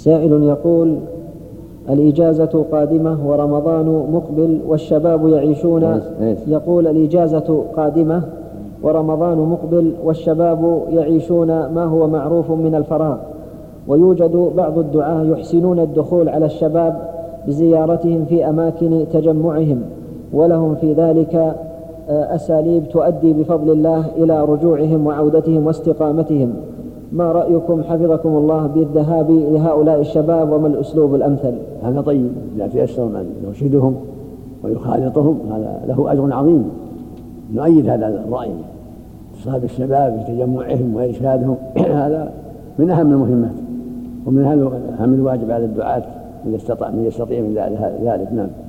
سائل يقول: الإجازة قادمة ورمضان مقبل والشباب يعيشون. يقول: الإجازة قادمة ورمضان مقبل والشباب يعيشون ما هو معروف من الفراغ، ويوجد بعض الدعاة يحسنون الدخول على الشباب بزيارتهم في أماكن تجمعهم، ولهم في ذلك أساليب تؤدي بفضل الله إلى رجوعهم وعودتهم واستقامتهم. ما رأيكم حفظكم الله بالذهاب لهؤلاء الشباب، وما الأسلوب الأمثل؟ هذا طيب، إذا تيسر من يرشدهم ويخالطهم هذا له أجر عظيم. نؤيد هذا الرأي، اتصال الشباب بتجمعهم وإرشادهم هذا من أهم المهمات، ومن أهم الواجب على الدعاة من يستطيع من ذلك. نعم.